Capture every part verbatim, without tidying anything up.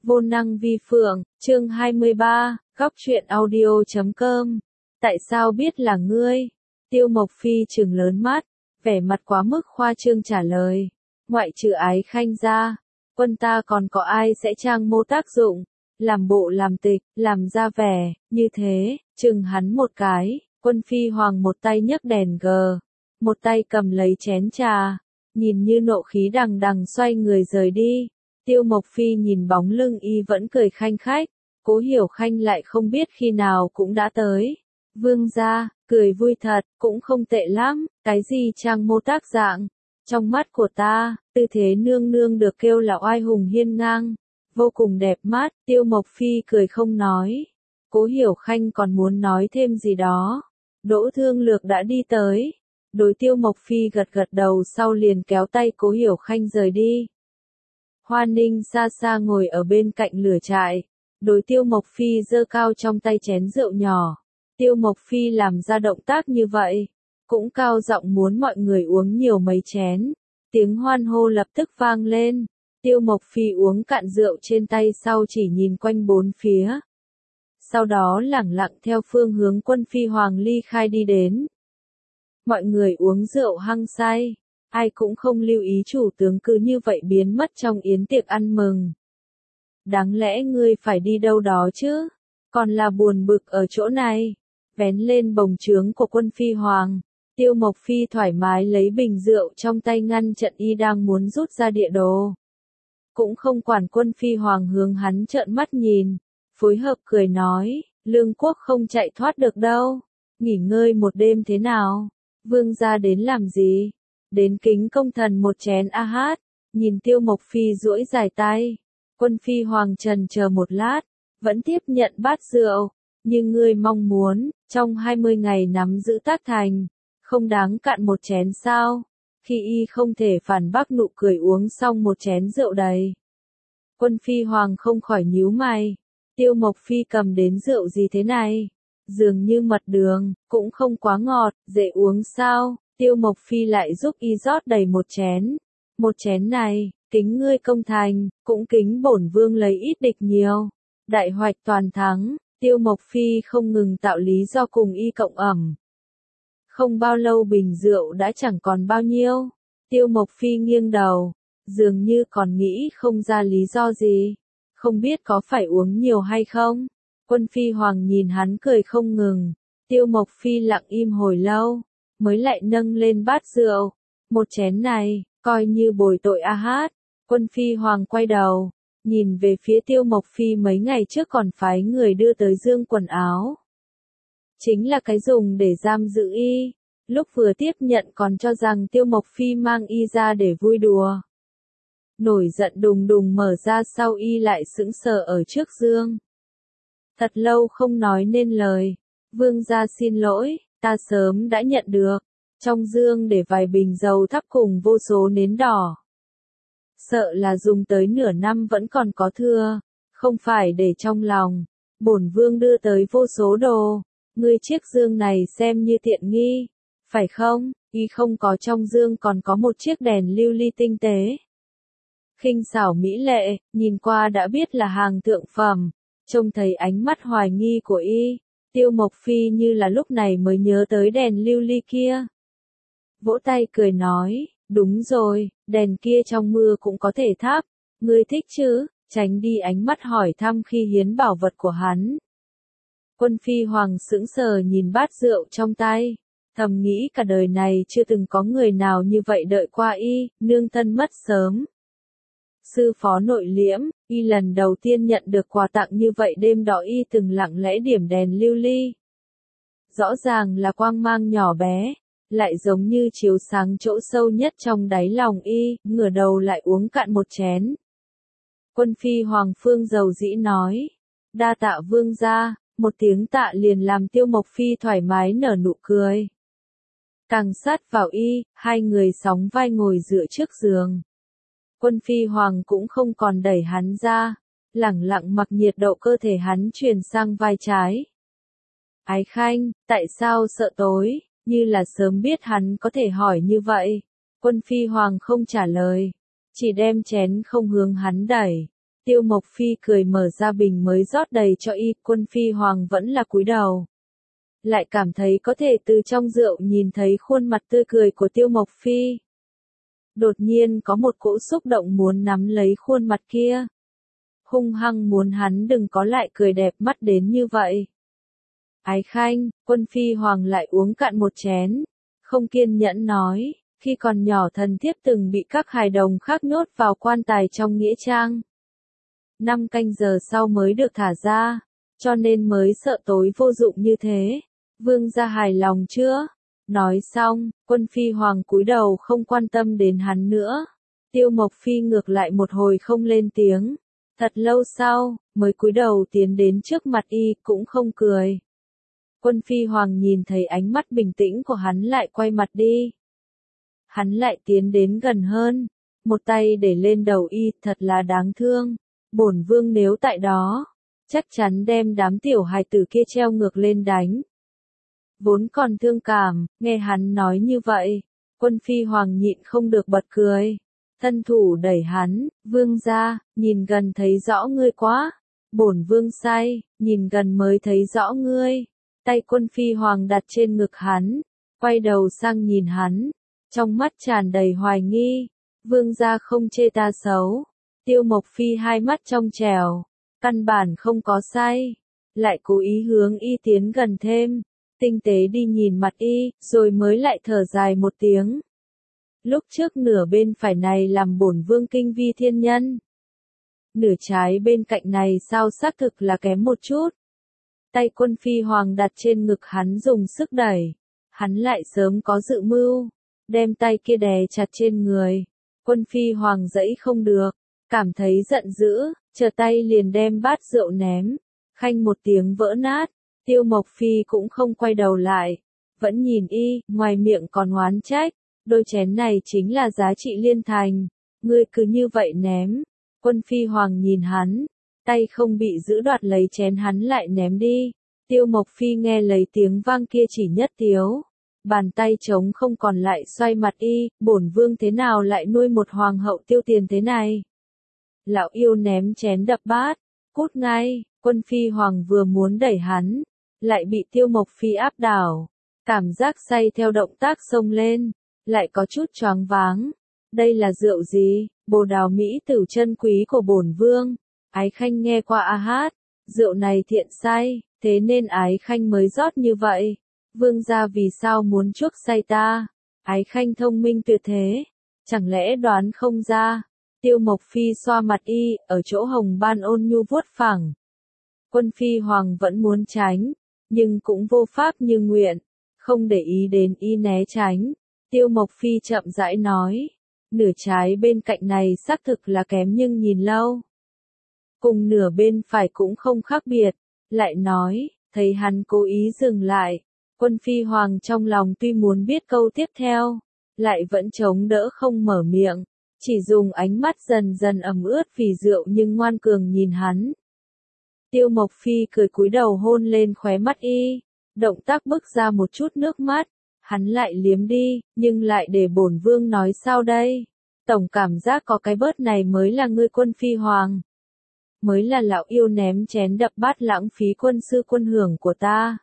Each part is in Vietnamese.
Vô năng vi phượng, chương hai mươi ba, góc truyện audio chấm com. Tại sao biết là ngươi? Tiêu Mộc Phi trừng lớn mắt, vẻ mặt quá mức khoa trương trả lời. Ngoại trừ Ái Khanh ra, quân ta còn có ai sẽ trang mô tác dụng, làm bộ làm tịch, làm ra vẻ, như thế, chừng hắn một cái, Quân Phi Hoàng một tay nhấc đèn gờ, một tay cầm lấy chén trà, nhìn như nộ khí đằng đằng xoay người rời đi. Tiêu Mộc Phi nhìn bóng lưng y vẫn cười khanh khách, Cố Hiểu Khanh lại không biết khi nào cũng đã tới. Vương gia, cười vui thật, cũng không tệ lắm, cái gì trang mô tác dạng. Trong mắt của ta, tư thế nương nương được kêu là oai hùng hiên ngang, vô cùng đẹp mắt. Tiêu Mộc Phi cười không nói. Cố Hiểu Khanh còn muốn nói thêm gì đó. Đỗ Thương Lược đã đi tới. Đối Tiêu Mộc Phi gật gật đầu sau liền kéo tay Cố Hiểu Khanh rời đi. Hoa Ninh xa xa ngồi ở bên cạnh lửa trại, đối Tiêu Mộc Phi giơ cao trong tay chén rượu nhỏ. Tiêu Mộc Phi làm ra động tác như vậy, cũng cao giọng muốn mọi người uống nhiều mấy chén. Tiếng hoan hô lập tức vang lên. Tiêu Mộc Phi uống cạn rượu trên tay sau chỉ nhìn quanh bốn phía. Sau đó lẳng lặng theo phương hướng Quân Phi Hoàng ly khai đi đến. Mọi người uống rượu hăng say, ai cũng không lưu ý chủ tướng cứ như vậy biến mất trong yến tiệc ăn mừng. Đáng lẽ ngươi phải đi đâu đó chứ, còn là buồn bực ở chỗ này. Vén lên bồng trướng của Quân Phi Hoàng, Tiêu Mộc Phi thoải mái lấy bình rượu trong tay ngăn trận y đang muốn rút ra địa đồ. Cũng không quản Quân Phi Hoàng hướng hắn trợn mắt nhìn, phối hợp cười nói, Lương Quốc không chạy thoát được đâu, nghỉ ngơi một đêm thế nào, vương gia đến làm gì? Đến kính công thần một chén a hát. Nhìn Tiêu Mộc Phi duỗi dài tay, Quân Phi Hoàng trần chờ một lát, vẫn tiếp nhận bát rượu. Như ngươi mong muốn, trong hai mươi ngày nắm giữ Tác Thành, không đáng cạn một chén sao? Khi y không thể phản bác nụ cười uống xong một chén rượu đầy. Quân Phi Hoàng không khỏi nhíu mày. Tiêu Mộc Phi cầm đến rượu gì thế này? Dường như mật đường, cũng không quá ngọt, dễ uống sao? Tiêu Mộc Phi lại giúp y rót đầy một chén. Một chén này, kính ngươi công thành, cũng kính bổn vương lấy ít địch nhiều. Đại hoạch toàn thắng. Tiêu Mộc Phi không ngừng tạo lý do cùng y cộng ẩm. Không bao lâu bình rượu đã chẳng còn bao nhiêu. Tiêu Mộc Phi nghiêng đầu, dường như còn nghĩ không ra lý do gì. Không biết có phải uống nhiều hay không? Quân Phi Hoàng nhìn hắn cười không ngừng. Tiêu Mộc Phi lặng im hồi lâu, mới lại nâng lên bát rượu. Một chén này, coi như bồi tội a hát. Quân Phi Hoàng quay đầu, nhìn về phía Tiêu Mộc Phi mấy ngày trước còn phái người đưa tới dương quần áo. Chính là cái dùng để giam giữ y. Lúc vừa tiếp nhận còn cho rằng Tiêu Mộc Phi mang y ra để vui đùa. Nổi giận đùng đùng mở ra sau y lại sững sờ ở trước dương. Thật lâu không nói nên lời. Vương gia xin lỗi, ta sớm đã nhận được. Trong dương để vài bình dầu thắp cùng vô số nến đỏ. Sợ là dùng tới nửa năm vẫn còn có thừa, không phải để trong lòng. Bổn vương đưa tới vô số đồ, ngươi chiếc dương này xem như tiện nghi, phải không? Y không có trong dương còn có một chiếc đèn lưu ly tinh tế. Khinh xảo mỹ lệ, nhìn qua đã biết là hàng thượng phẩm, trông thấy ánh mắt hoài nghi của y, Tiêu Mộc Phi như là lúc này mới nhớ tới đèn lưu ly kia. Vỗ tay cười nói, đúng rồi, đèn kia trong mưa cũng có thể thắp, ngươi thích chứ? Tránh đi ánh mắt hỏi thăm khi hiến bảo vật của hắn. Quân Phi Hoàng sững sờ nhìn bát rượu trong tay, thầm nghĩ cả đời này chưa từng có người nào như vậy đợi qua y, nương thân mất sớm. Sư phó nội liễm, y lần đầu tiên nhận được quà tặng như vậy, đêm đó y từng lặng lẽ điểm đèn lưu ly. Rõ ràng là quang mang nhỏ bé, lại giống như chiếu sáng chỗ sâu nhất trong đáy lòng y, ngửa đầu lại uống cạn một chén. Quân Phi Hoàng Phương dầu dĩ nói, đa tạ vương gia, một tiếng tạ liền làm Tiêu Mộc Phi thoải mái nở nụ cười. Càng sát vào y, hai người sóng vai ngồi dựa trước giường. Quân Phi Hoàng cũng không còn đẩy hắn ra, lẳng lặng mặc nhiệt độ cơ thể hắn truyền sang vai trái. Ái Khanh, tại sao sợ tối? Như là sớm biết hắn có thể hỏi như vậy. Quân Phi Hoàng không trả lời, chỉ đem chén không hướng hắn đẩy. Tiêu Mộc Phi cười mở ra bình mới rót đầy cho y, Quân Phi Hoàng vẫn là cúi đầu. Lại cảm thấy có thể từ trong rượu nhìn thấy khuôn mặt tươi cười của Tiêu Mộc Phi. Đột nhiên có một cỗ xúc động muốn nắm lấy khuôn mặt kia. Hung hăng muốn hắn đừng có lại cười đẹp mắt đến như vậy. Ái Khanh, Quân Phi Hoàng lại uống cạn một chén. Không kiên nhẫn nói, khi còn nhỏ thần thiếp từng bị các hài đồng khác nhốt vào quan tài trong nghĩa trang. Năm canh giờ sau mới được thả ra, cho nên mới sợ tối vô dụng như thế. Vương gia hài lòng chưa? Nói xong, Quân Phi Hoàng cúi đầu không quan tâm đến hắn nữa. Tiêu Mộc Phi ngược lại một hồi không lên tiếng. Thật lâu sau, mới cúi đầu tiến đến trước mặt y cũng không cười. Quân Phi Hoàng nhìn thấy ánh mắt bình tĩnh của hắn lại quay mặt đi. Hắn lại tiến đến gần hơn, một tay để lên đầu y, thật là đáng thương. Bổn vương nếu tại đó, chắc chắn đem đám tiểu hài tử kia treo ngược lên đánh. Vốn còn thương cảm, nghe hắn nói như vậy, Quân Phi Hoàng nhịn không được bật cười. Thân thủ đẩy hắn, vương ra, nhìn gần thấy rõ ngươi quá. Bổn vương say, nhìn gần mới thấy rõ ngươi. Tay Quân Phi Hoàng đặt trên ngực hắn, quay đầu sang nhìn hắn, trong mắt tràn đầy hoài nghi. Vương gia không chê ta xấu. Tiêu Mộc Phi hai mắt trong trèo, căn bản không có say, lại cố ý hướng y tiến gần thêm, tinh tế đi nhìn mặt y, rồi mới lại thở dài một tiếng. Lúc trước nửa bên phải này làm bổn vương kinh vi thiên nhân. Nửa trái bên cạnh này sao xác thực là kém một chút. Tay Quân Phi Hoàng đặt trên ngực hắn dùng sức đẩy, hắn lại sớm có dự mưu, đem tay kia đè chặt trên người. Quân Phi Hoàng dẫy không được, cảm thấy giận dữ, chờ tay liền đem bát rượu ném, khanh một tiếng vỡ nát. Tiêu Mộc Phi cũng không quay đầu lại, vẫn nhìn y, ngoài miệng còn oán trách, đôi chén này chính là giá trị liên thành, ngươi cứ như vậy ném. Quân Phi Hoàng nhìn hắn, tay không bị giữ đoạt lấy chén hắn lại ném đi. Tiêu Mộc Phi nghe lấy tiếng vang kia chỉ nhất tiếu, bàn tay trống không còn lại xoay mặt y, bổn vương thế nào lại nuôi một hoàng hậu tiêu tiền thế này. Lão yêu ném chén đập bát, cút ngay. Quân Phi Hoàng vừa muốn đẩy hắn, lại bị Tiêu Mộc Phi áp đảo, cảm giác say theo động tác xông lên, lại có chút choáng váng. Đây là rượu gì? Bồ đào mỹ tử chân quý của bổn vương. Ái Khanh nghe qua a hát, rượu này thiện say, thế nên Ái Khanh mới rót như vậy. Vương gia vì sao muốn chuốc say ta? Ái Khanh thông minh tuyệt thế, chẳng lẽ đoán không ra? Tiêu Mộc Phi xoa mặt y, ở chỗ hồng ban ôn nhu vuốt phẳng. Quân Phi Hoàng vẫn muốn tránh, nhưng cũng vô pháp như nguyện, không để ý đến y né tránh. Tiêu Mộc Phi chậm rãi nói, nửa trái bên cạnh này xác thực là kém nhưng nhìn lâu. Cùng nửa bên phải cũng không khác biệt, lại nói, thấy hắn cố ý dừng lại. Quân Phi Hoàng trong lòng tuy muốn biết câu tiếp theo, lại vẫn chống đỡ không mở miệng, chỉ dùng ánh mắt dần dần ẩm ướt vì rượu nhưng ngoan cường nhìn hắn. Tiêu Mộc Phi cười cúi đầu hôn lên khóe mắt y, động tác bức ra một chút nước mắt, hắn lại liếm đi, nhưng lại để bổn vương nói sao đây? Tổng cảm giác có cái bớt này mới là ngươi Quân Phi Hoàng. Mới là lão yêu ném chén đập bát lãng phí quân sư quân hưởng của ta.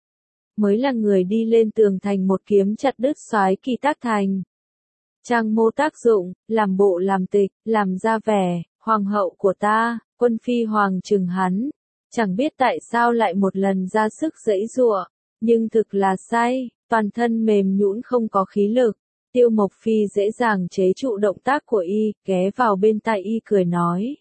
Mới là người đi lên tường thành một kiếm chặt đứt soái kỳ tác thành. Trang mô tác dụng, làm bộ làm tịch, làm ra vẻ, hoàng hậu của ta. Quân Phi Hoàng trừng hắn, chẳng biết tại sao lại một lần ra sức giãy giụa, nhưng thực là say, toàn thân mềm nhũn không có khí lực. Tiêu Mộc Phi dễ dàng chế trụ động tác của y, ghé vào bên tai y cười nói.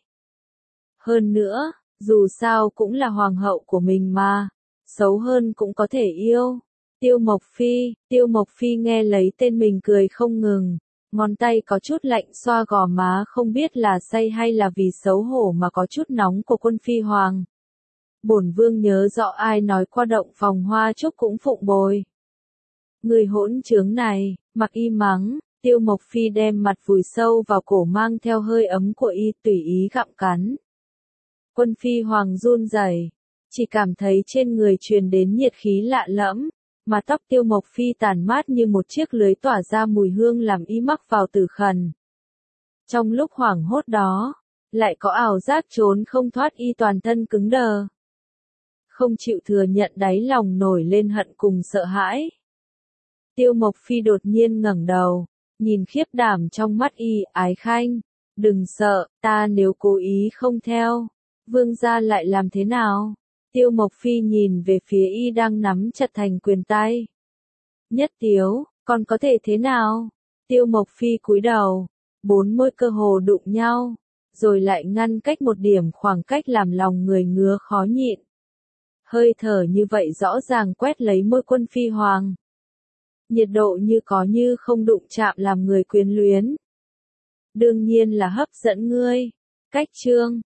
Hơn nữa, dù sao cũng là hoàng hậu của mình mà, xấu hơn cũng có thể yêu. Tiêu Mộc Phi, Tiêu Mộc Phi nghe lấy tên mình cười không ngừng, ngón tay có chút lạnh xoa gò má không biết là say hay là vì xấu hổ mà có chút nóng của Quân Phi Hoàng. Bổn vương nhớ rõ ai nói qua động phòng hoa trúc cũng phụng bồi. Người hỗn trướng này, mặc y mắng, Tiêu Mộc Phi đem mặt vùi sâu vào cổ mang theo hơi ấm của y tùy ý gặm cắn. Quân Phi Hoàng run rẩy, chỉ cảm thấy trên người truyền đến nhiệt khí lạ lẫm, mà tóc Tiêu Mộc Phi tàn mát như một chiếc lưới tỏa ra mùi hương làm y mắc vào tử khẩn. Trong lúc hoảng hốt đó, lại có ảo giác trốn không thoát y toàn thân cứng đờ. Không chịu thừa nhận đáy lòng nổi lên hận cùng sợ hãi. Tiêu Mộc Phi đột nhiên ngẩng đầu, nhìn khiếp đảm trong mắt y, Ái Khanh, đừng sợ, ta nếu cố ý không theo, vương gia lại làm thế nào? Tiêu Mộc Phi nhìn về phía y đang nắm chặt thành quyền tay. Nhất Tiếu, con có thể thế nào? Tiêu Mộc Phi cúi đầu, bốn môi cơ hồ đụng nhau, rồi lại ngăn cách một điểm khoảng cách làm lòng người ngứa khó nhịn. Hơi thở như vậy rõ ràng quét lấy môi Quân Phi Hoàng. Nhiệt độ như có như không đụng chạm làm người quyến luyến. Đương nhiên là hấp dẫn ngươi. Cách chương